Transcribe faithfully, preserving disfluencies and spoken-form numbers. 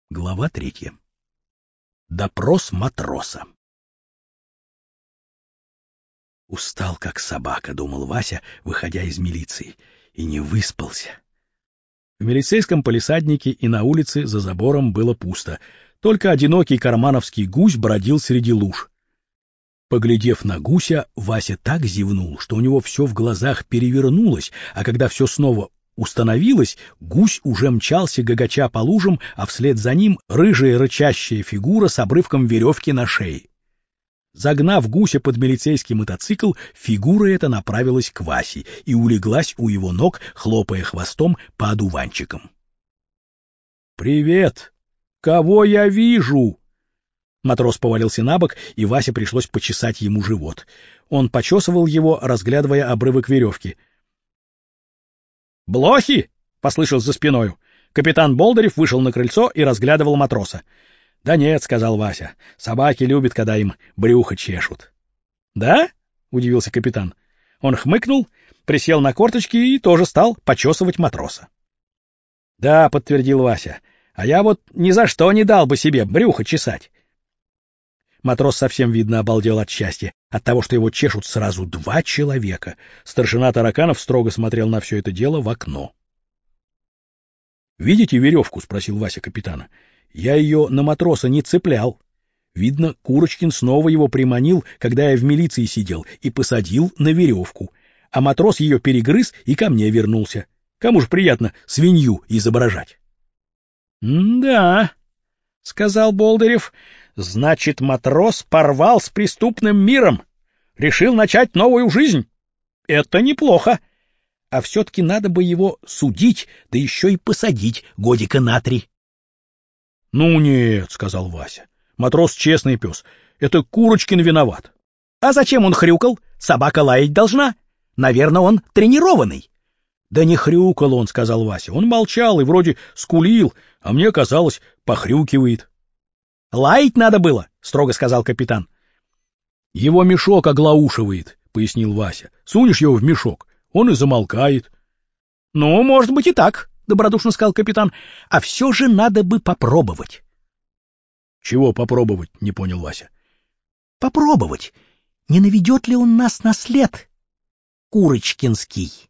Глава третья. Допрос матроса. Устал, как собака, думал Вася, выходя из милиции, и не выспался. В милицейском палисаднике и на улице за забором было пусто, только одинокий кармановский гусь бродил среди луж. Поглядев на гуся, Вася так зевнул, что у него все в глазах перевернулось, а когда все снова установилось, гусь уже мчался гагача по лужам, а вслед за ним рыжая рычащая фигура с обрывком веревки на шее. Загнав гуся под милицейский мотоцикл, фигура эта направилась к Васе и улеглась у его ног, хлопая хвостом по одуванчикам. «Привет! Кого я вижу?» Матрос повалился на бок, и Васе пришлось почесать ему живот. Он почесывал его, разглядывая обрывок веревки. «Блохи!» — послышал за спиною. Капитан Болдырев вышел на крыльцо и разглядывал матроса. «Да нет», — сказал Вася, — «собаки любят, когда им брюхо чешут». «Да?» — удивился капитан. Он хмыкнул, присел на корточки и тоже стал почесывать матроса. «Да», — подтвердил Вася, — «а я вот ни за что не дал бы себе брюхо чесать». Матрос совсем, видно, обалдел от счастья, от того, что его чешут сразу два человека. Старшина Тараканов строго смотрел на все это дело в окно. «Видите веревку?» — спросил Вася капитана. «Я ее на матроса не цеплял. Видно, Курочкин снова его приманил, когда я в милиции сидел, и посадил на веревку. А матрос ее перегрыз и ко мне вернулся. Кому же приятно свинью изображать?» «Да», — сказал Болдырев, — «значит, матрос порвал с преступным миром, решил начать новую жизнь. Это неплохо. А все-таки надо бы его судить, да еще и посадить годика на три». «Ну нет», — сказал Вася, — «матрос честный пес. Это Курочкин виноват». «А зачем он хрюкал? Собака лаять должна. Наверное, он тренированный». «Да не хрюкал он», — сказал Вася. «Он молчал и вроде скулил, а мне казалось, похрюкивает». «Лаять надо было», — строго сказал капитан. «Его мешок оглаушивает», — пояснил Вася. «Сунешь его в мешок, он и замолкает». «Ну, может быть и так», — добродушно сказал капитан. «А все же надо бы попробовать». «Чего попробовать?» — не понял Вася. «Попробовать. Не наведет ли он нас на след, Курочкинский?»